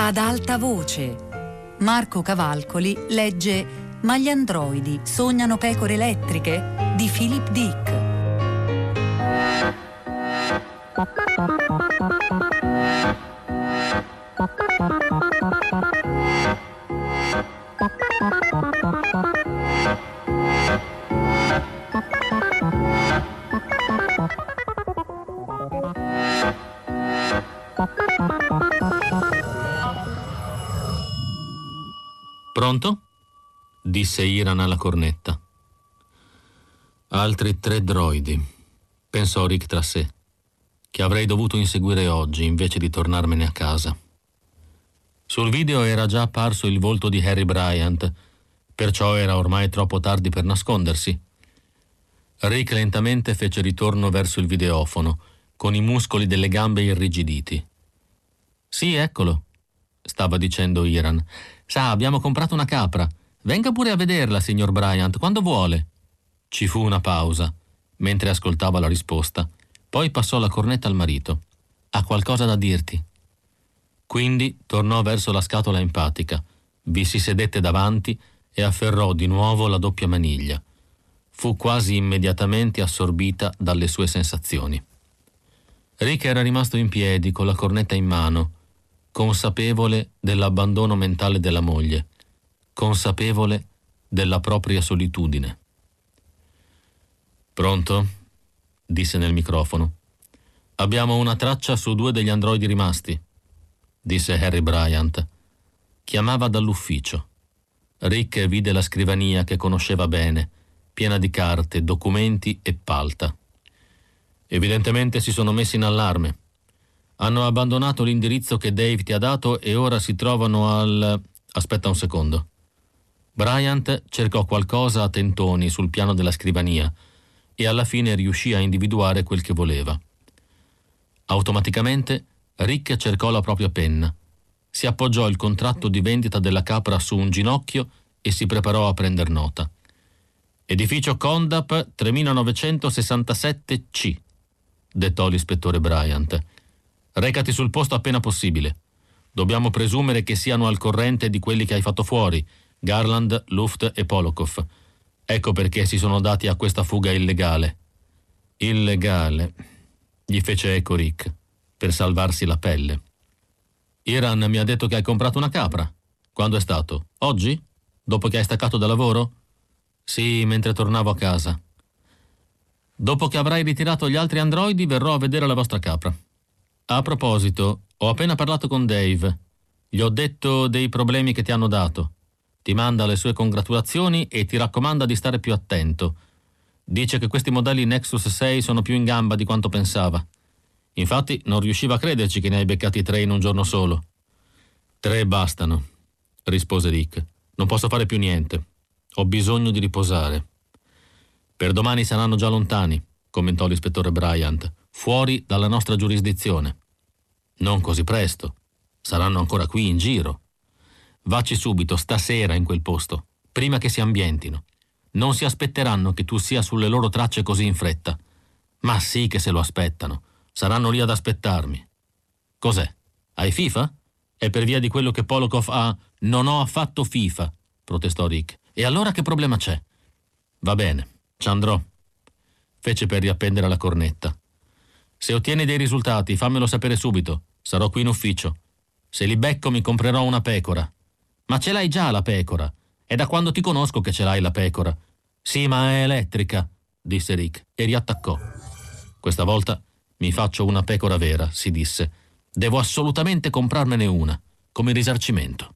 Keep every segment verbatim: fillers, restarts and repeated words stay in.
Ad alta voce. Marco Cavalcoli legge Ma gli androidi sognano pecore elettriche di Philip Dick. Pronto? Disse Iran alla cornetta. Altri tre droidi, pensò Rick tra sé, che avrei dovuto inseguire oggi invece di tornarmene a casa. Sul video era già apparso il volto di Harry Bryant, perciò era ormai troppo tardi per nascondersi. Rick lentamente fece ritorno verso il videofono, con i muscoli delle gambe irrigiditi. «Sì, eccolo», stava dicendo Iran. «Sa, abbiamo comprato una capra. Venga pure a vederla, signor Bryant, quando vuole». Ci fu una pausa, mentre ascoltava la risposta. Poi passò la cornetta al marito. «Ha qualcosa da dirti». Quindi tornò verso la scatola empatica, vi si sedette davanti e afferrò di nuovo la doppia maniglia. Fu quasi immediatamente assorbita dalle sue sensazioni. Rick era rimasto in piedi con la cornetta in mano, consapevole dell'abbandono mentale della moglie, consapevole della propria solitudine. «Pronto?» disse nel microfono. «Abbiamo una traccia su due degli androidi rimasti», disse Harry Bryant. Chiamava dall'ufficio. Rick vide la scrivania che conosceva bene, piena di carte, documenti e palta. «Evidentemente si sono messi in allarme. Hanno abbandonato l'indirizzo che Dave ti ha dato e ora si trovano al... Aspetta un secondo». Bryant cercò qualcosa a tentoni sul piano della scrivania e alla fine riuscì a individuare quel che voleva. Automaticamente Rick cercò la propria penna, si appoggiò il contratto di vendita della capra su un ginocchio e si preparò a prender nota. «Edificio Condap tremilanovecentosessantasette C», dettò l'ispettore Bryant. «Recati sul posto appena possibile. Dobbiamo presumere che siano al corrente di quelli che hai fatto fuori, Garland, Luft e Polokov. Ecco perché si sono dati a questa fuga illegale». «Illegale», gli fece eco Rick, per salvarsi la pelle. «Iran mi ha detto che hai comprato una capra. Quando è stato? Oggi? Dopo che hai staccato da lavoro?» «Sì, mentre tornavo a casa». «Dopo che avrai ritirato gli altri androidi verrò a vedere la vostra capra. A proposito, ho appena parlato con Dave. Gli ho detto dei problemi che ti hanno dato. Ti manda le sue congratulazioni e ti raccomanda di stare più attento. Dice che questi modelli Nexus sei sono più in gamba di quanto pensava. Infatti non riusciva a crederci che ne hai beccati tre in un giorno solo». «Tre bastano», rispose Rick. «Non posso fare più niente. Ho bisogno di riposare». «Per domani saranno già lontani», commentò l'ispettore Bryant, «fuori dalla nostra giurisdizione». «Non così presto. Saranno ancora qui in giro. Vacci subito, stasera, in quel posto, prima che si ambientino. Non si aspetteranno che tu sia sulle loro tracce così in fretta. Ma sì che se lo aspettano. Saranno lì ad aspettarmi». «Cos'è? Hai FIFA?» «È per via di quello che Polokov ha...» «Non ho affatto FIFA», protestò Rick. «E allora che problema c'è?» «Va bene, ci andrò», fece per riappendere la cornetta. «Se ottieni dei risultati, fammelo sapere subito. Sarò qui in ufficio. Se li becco mi comprerò una pecora». «Ma ce l'hai già la pecora. È da quando ti conosco che ce l'hai la pecora». «Sì, ma è elettrica», disse Rick e riattaccò. «Questa volta mi faccio una pecora vera», si disse. «Devo assolutamente comprarmene una, come risarcimento».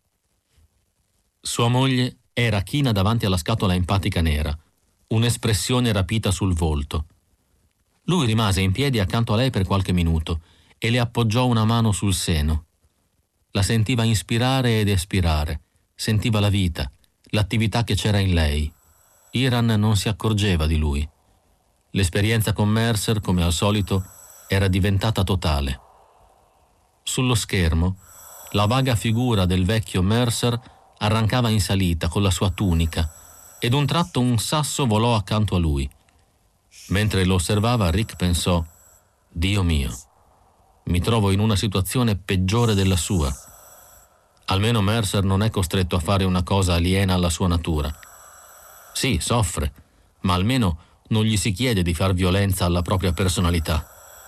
Sua moglie era china davanti alla scatola empatica nera, un'espressione rapita sul volto. Lui rimase in piedi accanto a lei per qualche minuto e le appoggiò una mano sul seno. La sentiva inspirare ed espirare, sentiva la vita, l'attività che c'era in lei. Iran non si accorgeva di lui. L'esperienza con Mercer, come al solito, era diventata totale. Sullo schermo, la vaga figura del vecchio Mercer arrancava in salita con la sua tunica e d'un tratto un sasso volò accanto a lui. Mentre lo osservava, Rick pensò: «Dio mio, mi trovo in una situazione peggiore della sua». Almeno Mercer non è costretto a fare una cosa aliena alla sua natura. Sì, soffre, ma almeno non gli si chiede di far violenza alla propria personalità.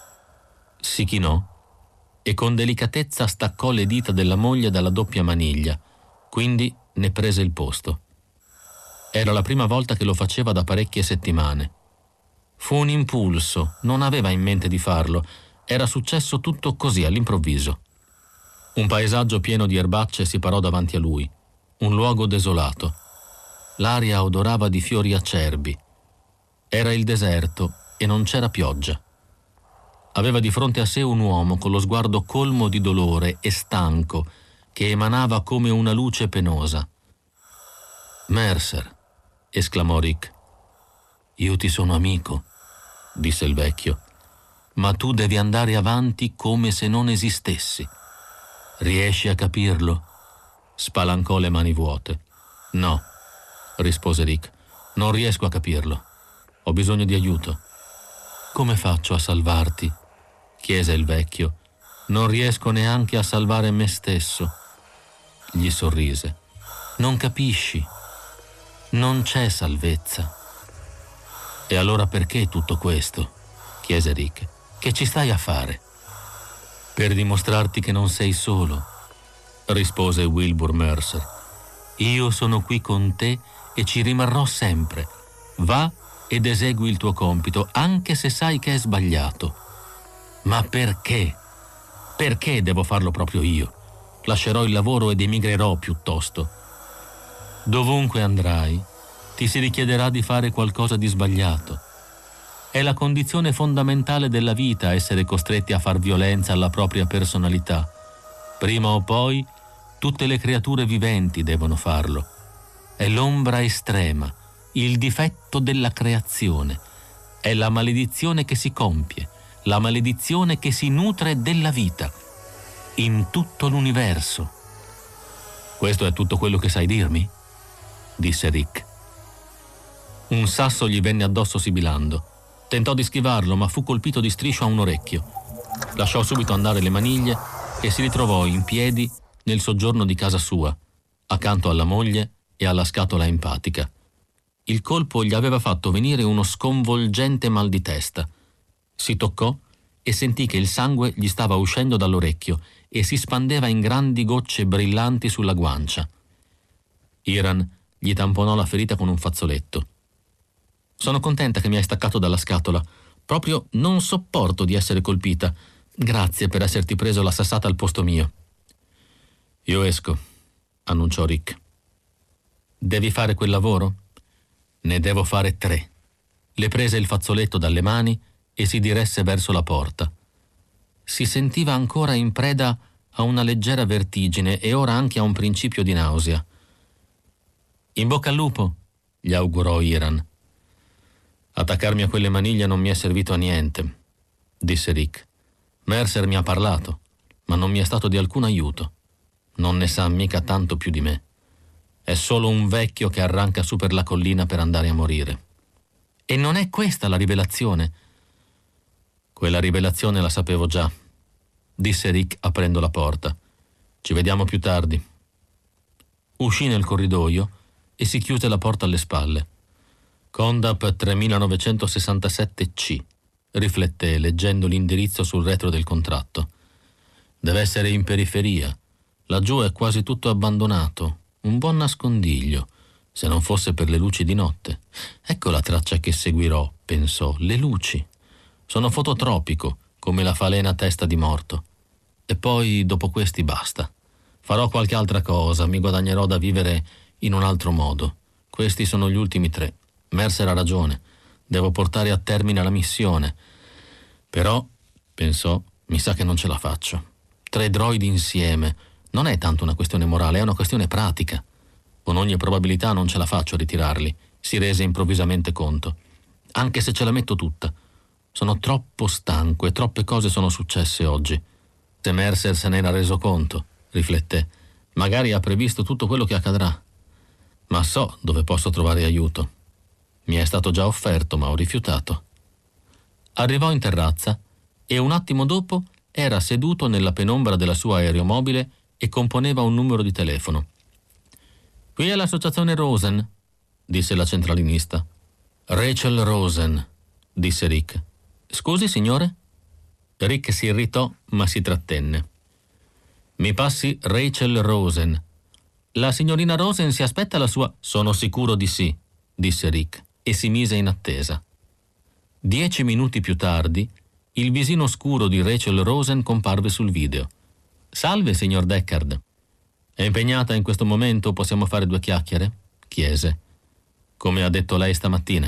Si chinò e con delicatezza staccò le dita della moglie dalla doppia maniglia, quindi ne prese il posto. Era la prima volta che lo faceva da parecchie settimane. Fu un impulso, non aveva in mente di farlo, era successo tutto così all'improvviso. Un paesaggio pieno di erbacce si parò davanti a lui, un luogo desolato. L'aria odorava di fiori acerbi. Era il deserto e non c'era pioggia. Aveva di fronte a sé un uomo con lo sguardo colmo di dolore e stanco, che emanava come una luce penosa. «Mercer», esclamò Rick. «Io ti sono amico», disse il vecchio, «ma tu devi andare avanti come se non esistessi. Riesci a capirlo?» Spalancò le mani vuote. «No», rispose Rick, «non riesco a capirlo. Ho bisogno di aiuto». «Come faccio a salvarti?» chiese il vecchio. «Non riesco neanche a salvare me stesso». Gli sorrise. «Non capisci? Non c'è salvezza». «E allora perché tutto questo?» chiese Rick. «Che ci stai a fare?» «Per dimostrarti che non sei solo», rispose Wilbur Mercer. «Io sono qui con te e ci rimarrò sempre. Va ed esegui il tuo compito, anche se sai che è sbagliato». «Ma perché? Perché devo farlo proprio io? Lascerò il lavoro ed emigrerò piuttosto». «Dovunque andrai, ti si richiederà di fare qualcosa di sbagliato. È la condizione fondamentale della vita essere costretti a far violenza alla propria personalità. Prima o poi, tutte le creature viventi devono farlo. È l'ombra estrema, il difetto della creazione. È la maledizione che si compie, la maledizione che si nutre della vita, in tutto l'universo». «Questo è tutto quello che sai dirmi?» disse Rick. Un sasso gli venne addosso sibilando. Tentò di schivarlo, ma fu colpito di striscio a un orecchio. Lasciò subito andare le maniglie e si ritrovò in piedi nel soggiorno di casa sua, accanto alla moglie e alla scatola empatica. Il colpo gli aveva fatto venire uno sconvolgente mal di testa. Si toccò e sentì che il sangue gli stava uscendo dall'orecchio e si spandeva in grandi gocce brillanti sulla guancia. Iran gli tamponò la ferita con un fazzoletto. «Sono contenta che mi hai staccato dalla scatola. Proprio non sopporto di essere colpita. Grazie per esserti preso la sassata al posto mio». «Io esco», annunciò Rick. «Devi fare quel lavoro?» «Ne devo fare tre». Le prese il fazzoletto dalle mani e si diresse verso la porta. Si sentiva ancora in preda a una leggera vertigine e ora anche a un principio di nausea. «In bocca al lupo», gli augurò Iran. «Attaccarmi a quelle maniglie non mi è servito a niente», disse Rick. «Mercer mi ha parlato, ma non mi è stato di alcun aiuto. Non ne sa mica tanto più di me. È solo un vecchio che arranca su per la collina per andare a morire». «E non è questa la rivelazione?» «Quella rivelazione la sapevo già», disse Rick aprendo la porta. «Ci vediamo più tardi». Uscì nel corridoio e si chiuse la porta alle spalle. «Condap tremilanovecentosessantasette C», rifletté leggendo l'indirizzo sul retro del contratto. «Deve essere in periferia. Laggiù è quasi tutto abbandonato. Un buon nascondiglio, se non fosse per le luci di notte. Ecco la traccia che seguirò», pensò, «le luci. Sono fototropico, come la falena testa di morto. E poi, dopo questi, basta. Farò qualche altra cosa, mi guadagnerò da vivere in un altro modo. Questi sono gli ultimi tre. Mercer ha ragione. Devo portare a termine la missione. Però, pensò, mi sa che non ce la faccio. Tre droidi insieme. Non è tanto una questione morale, è una questione pratica. Con ogni probabilità non ce la faccio a ritirarli», si rese improvvisamente conto. «Anche se ce la metto tutta. Sono troppo stanco e troppe cose sono successe oggi. Se Mercer se n'era reso conto», rifletté, «magari ha previsto tutto quello che accadrà. Ma so dove posso trovare aiuto. Mi è stato già offerto, ma ho rifiutato». Arrivò in terrazza e un attimo dopo era seduto nella penombra della sua aeromobile e componeva un numero di telefono. «Qui è l'associazione Rosen», disse la centralinista. «Rachel Rosen», disse Rick. «Scusi, signore?» Rick si irritò, ma si trattenne. «Mi passi Rachel Rosen». «La signorina Rosen si aspetta la sua...» «Sono sicuro di sì», disse Rick, e si mise in attesa. Dieci minuti più tardi, il visino scuro di Rachel Rosen comparve sul video. «Salve, signor Deckard». «È impegnata in questo momento? Possiamo fare due chiacchiere?» chiese. «Come ha detto lei stamattina».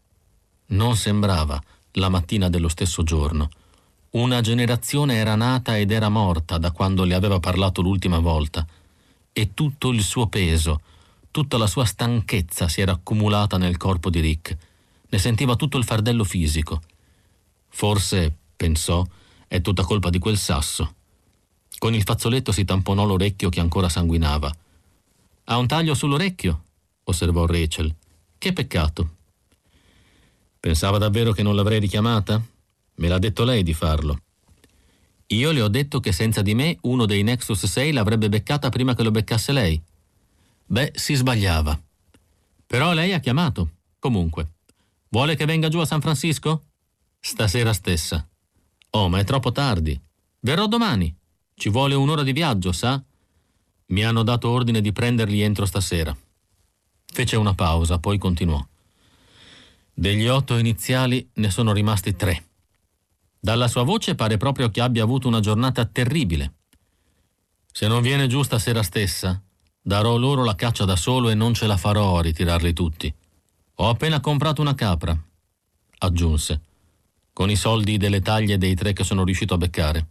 Non sembrava la mattina dello stesso giorno. Una generazione era nata ed era morta da quando le aveva parlato l'ultima volta, e tutto il suo peso, tutta la sua stanchezza si era accumulata nel corpo di Rick. Ne sentiva tutto il fardello fisico. Forse, pensò, è tutta colpa di quel sasso. Con il fazzoletto si tamponò l'orecchio che ancora sanguinava. «Ha un taglio sull'orecchio?» osservò Rachel. «Che peccato». «Pensava davvero che non l'avrei richiamata? Me l'ha detto lei di farlo». «Io le ho detto che senza di me uno dei Nexus sei l'avrebbe beccata prima che lo beccasse lei». «Beh, si sbagliava». «Però lei ha chiamato. Comunque. Vuole che venga giù a San Francisco?» «Stasera stessa». «Oh, ma è troppo tardi. Verrò domani. Ci vuole un'ora di viaggio, sa? Mi hanno dato ordine di prenderli entro stasera». Fece una pausa, poi continuò. «Degli otto iniziali ne sono rimasti tre. Dalla sua voce pare proprio che abbia avuto una giornata terribile. Se non viene giù stasera stessa, darò loro la caccia da solo e non ce la farò a ritirarli tutti. Ho appena comprato una capra», aggiunse, «con i soldi delle taglie dei tre che sono riuscito a beccare».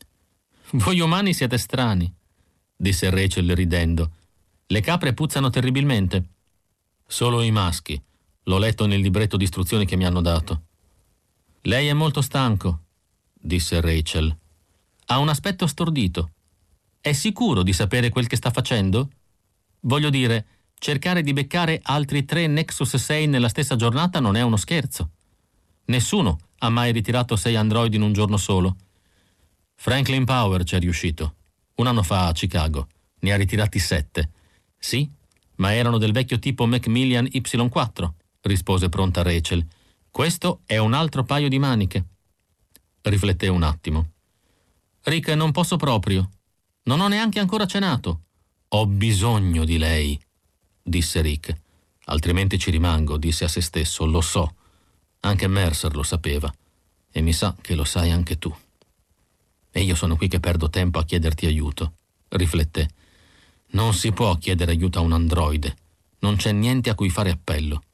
«Voi umani siete strani», disse Rachel ridendo. «Le capre puzzano terribilmente». «Solo i maschi. L'ho letto nel libretto di istruzioni che mi hanno dato». «Lei è molto stanco», disse Rachel. «Ha un aspetto stordito. È sicuro di sapere quel che sta facendo? Voglio dire, cercare di beccare altri tre Nexus sei nella stessa giornata non è uno scherzo. Nessuno ha mai ritirato sei androidi in un giorno solo. Franklin Power ci è riuscito. Un anno fa a Chicago. Ne ha ritirati sette. Sì, ma erano del vecchio tipo Macmillan Y quattro, rispose pronta Rachel. Questo è un altro paio di maniche». Rifletté un attimo. «Rick, non posso proprio. Non ho neanche ancora cenato». «Ho bisogno di lei», disse Rick. «Altrimenti ci rimango», disse a se stesso. «Lo so. Anche Mercer lo sapeva. E mi sa che lo sai anche tu. E io sono qui che perdo tempo a chiederti aiuto», rifletté. «Non si può chiedere aiuto a un androide. Non c'è niente a cui fare appello».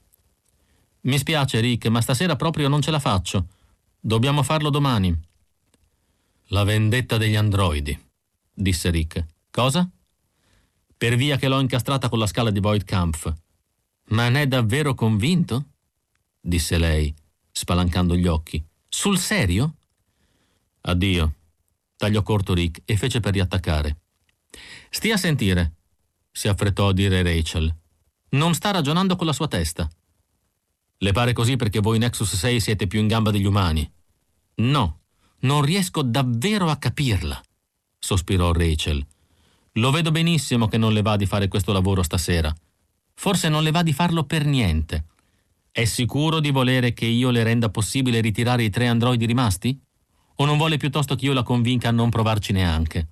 «Mi spiace, Rick, ma stasera proprio non ce la faccio. Dobbiamo farlo domani». «La vendetta degli androidi», disse Rick. «Cosa?» «Per via che l'ho incastrata con la scala di Voigtkampf». «Ma ne è davvero convinto?» disse lei, spalancando gli occhi. «Sul serio?» «Addio», tagliò corto Rick e fece per riattaccare. «Stia a sentire», si affrettò a dire Rachel. «Non sta ragionando con la sua testa». «Le pare così perché voi Nexus sei siete più in gamba degli umani?» «No, non riesco davvero a capirla», sospirò Rachel. «Lo vedo benissimo che non le va di fare questo lavoro stasera. Forse non le va di farlo per niente. È sicuro di volere che io le renda possibile ritirare i tre androidi rimasti? O non vuole piuttosto che io la convinca a non provarci neanche?»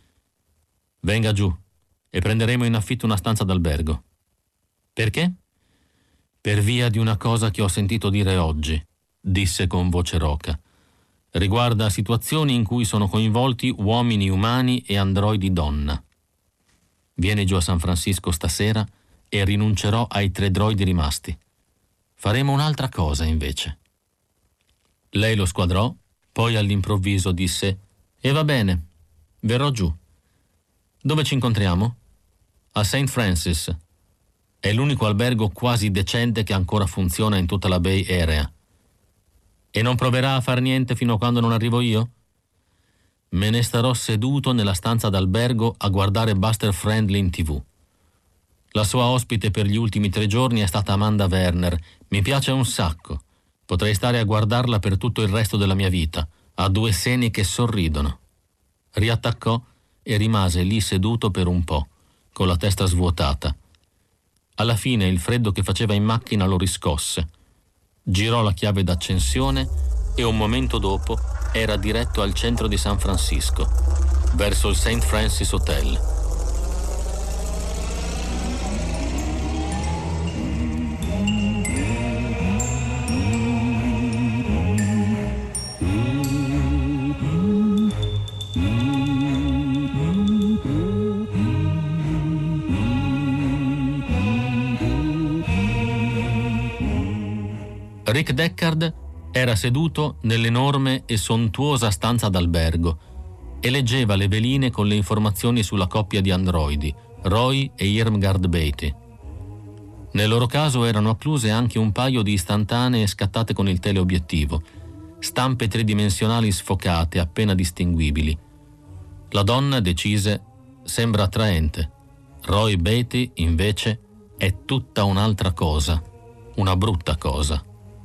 «Venga giù e prenderemo in affitto una stanza d'albergo». «Perché?» «Per via di una cosa che ho sentito dire oggi», disse con voce roca. «Riguarda situazioni in cui sono coinvolti uomini umani e androidi donna. Vieni giù a San Francisco stasera e rinuncerò ai tre droidi rimasti. Faremo un'altra cosa invece». Lei lo squadrò, poi all'improvviso disse: «E va bene, verrò giù. Dove ci incontriamo?» «A Saint Francis. È l'unico albergo quasi decente che ancora funziona in tutta la Bay Area». «E non proverà a far niente fino a quando non arrivo io?» «Me ne starò seduto nella stanza d'albergo a guardare Buster Friendly in tivù. La sua ospite per gli ultimi tre giorni è stata Amanda Werner. Mi piace un sacco. Potrei stare a guardarla per tutto il resto della mia vita. Ha due seni che sorridono». Riattaccò e rimase lì seduto per un po', con la testa svuotata. Alla fine il freddo che faceva in macchina lo riscosse. Girò la chiave d'accensione e un momento dopo era diretto al centro di San Francisco, verso il Saint Francis Hotel. Rick Deckard era seduto nell'enorme e sontuosa stanza d'albergo e leggeva le veline con le informazioni sulla coppia di androidi, Roy e Irmgard Beatty. Nel loro caso erano accluse anche un paio di istantanee scattate con il teleobiettivo, stampe tridimensionali sfocate appena distinguibili. La donna decise: sembra attraente. Roy Beatty, invece, è tutta un'altra cosa, una brutta cosa.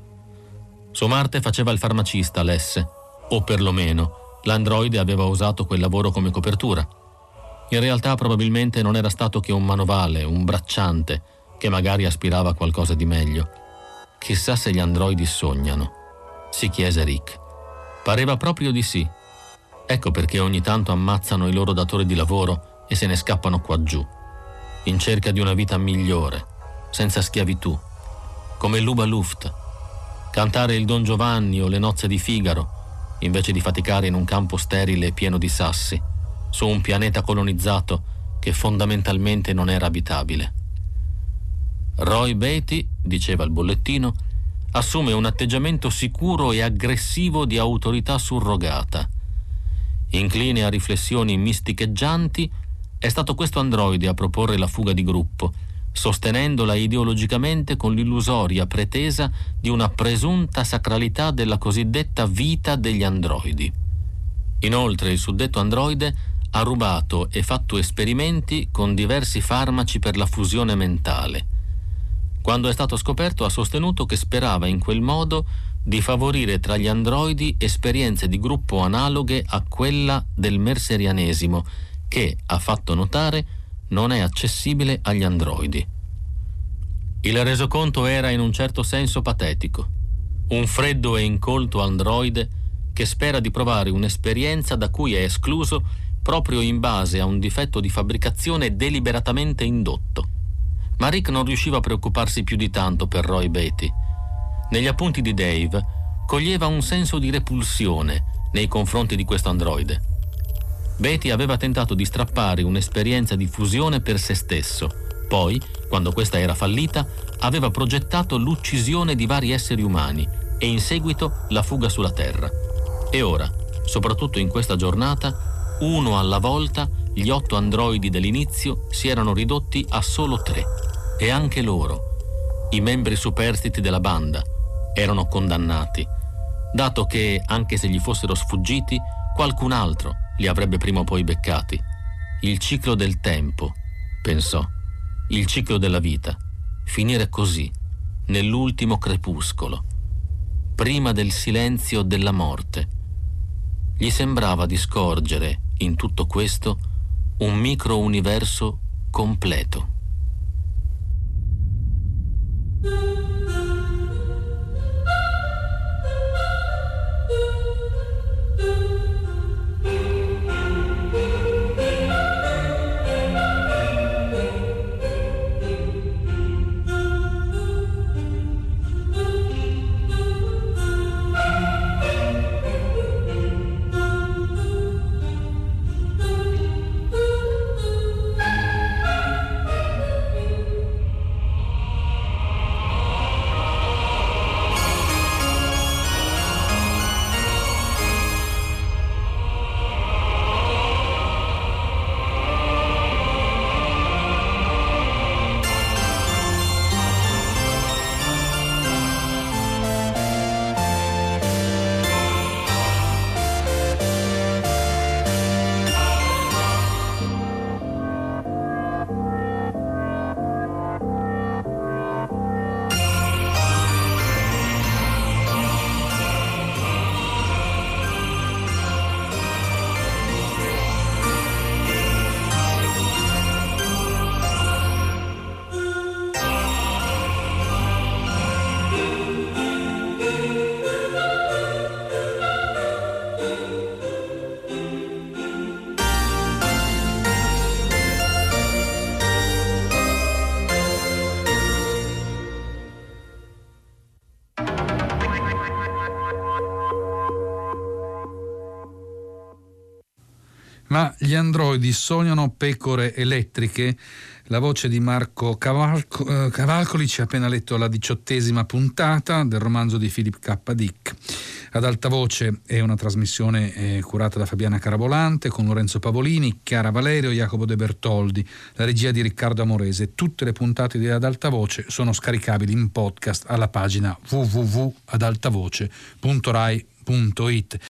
Su Marte faceva il farmacista, Lesse, o perlomeno l'androide aveva usato quel lavoro come copertura. In realtà probabilmente non era stato che un manovale, un bracciante, che magari aspirava a qualcosa di meglio. Chissà se gli androidi sognano, si chiese Rick. Pareva proprio di sì. Ecco perché ogni tanto ammazzano i loro datori di lavoro e se ne scappano qua giù, in cerca di una vita migliore, senza schiavitù, come Luba Luft. Cantare il Don Giovanni o le nozze di Figaro, invece di faticare in un campo sterile pieno di sassi, su un pianeta colonizzato che fondamentalmente non era abitabile. Roy Beatty, diceva il bollettino, assume un atteggiamento sicuro e aggressivo di autorità surrogata. Incline a riflessioni misticheggianti, è stato questo androide a proporre la fuga di gruppo, sostenendola ideologicamente con l'illusoria pretesa di una presunta sacralità della cosiddetta vita degli androidi. Inoltre il suddetto androide ha rubato e fatto esperimenti con diversi farmaci per la fusione mentale. Quando è stato scoperto ha sostenuto che sperava in quel modo di favorire tra gli androidi esperienze di gruppo analoghe a quella del merserianesimo, che, ha fatto notare, non è accessibile agli androidi. Il resoconto era in un certo senso patetico. Un freddo e incolto androide che spera di provare un'esperienza da cui è escluso proprio in base a un difetto di fabbricazione deliberatamente indotto. Ma Rick non riusciva a preoccuparsi più di tanto per Roy Beatty. Negli appunti di Dave coglieva un senso di repulsione nei confronti di questo androide. Beatty aveva tentato di strappare un'esperienza di fusione per se stesso. Poi, quando questa era fallita, aveva progettato l'uccisione di vari esseri umani e in seguito la fuga sulla Terra. E ora, soprattutto in questa giornata, uno alla volta, gli otto androidi dell'inizio si erano ridotti a solo tre. E anche loro, i membri superstiti della banda, erano condannati, dato che, anche se gli fossero sfuggiti, qualcun altro li avrebbe prima o poi beccati. Il ciclo del tempo, pensò, il ciclo della vita, finire così, nell'ultimo crepuscolo, prima del silenzio della morte. Gli sembrava di scorgere, in tutto questo, un micro-universo completo. Ma gli androidi sognano pecore elettriche? La voce di Marco Cavalco, eh, Cavalcoli ci ha appena letto la diciottesima puntata del romanzo di Philip K. Dick. Ad alta voce è una trasmissione eh, curata da Fabiana Carabolante con Lorenzo Pavolini, Chiara Valerio e Jacopo De Bertoldi, la regia di Riccardo Amorese. Tutte le puntate di Ad alta voce sono scaricabili in podcast alla pagina w w w punto ad altavoce punto rai punto it.